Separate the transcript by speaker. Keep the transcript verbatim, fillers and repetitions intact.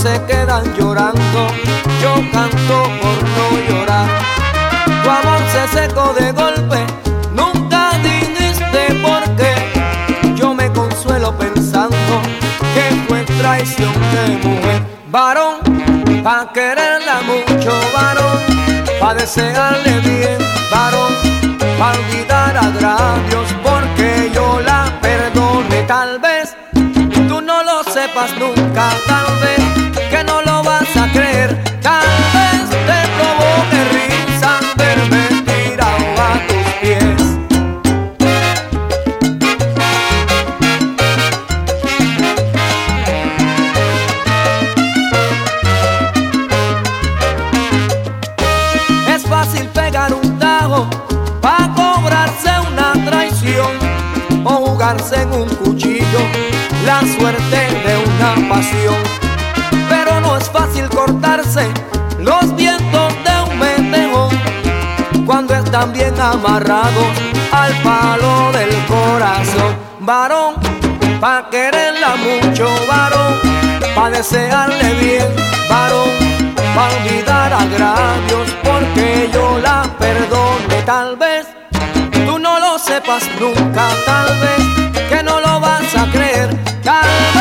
Speaker 1: se quedan llorando, yo canto por no llorar. Tu amor se secó de golpe, nunca dijiste por qué. Yo me consuelo pensando que fue traición de mujer. Varón, pa' quererla mucho, varón, pa' desearle bien, varón, pa' olvidar agravios, porque yo la perdone. Tal vez tú no lo sepas nunca, tal vez que no lo vas a creer, tal vez te provoque risa verme tirado a tus pies. Es fácil pegar un tajo pa' cobrarse una traición o jugarse en un cuchillo la suerte de una pasión, pero no es fácil cortarse los vientos de un mendejón cuando están bien amarrados al palo del corazón. Varón, pa' quererla mucho, varón, pa' desearle bien, varón, pa' olvidar agravios, porque yo la perdone. Tal vez tú no lo sepas nunca, tal vez que no lo vas a creer, tal vez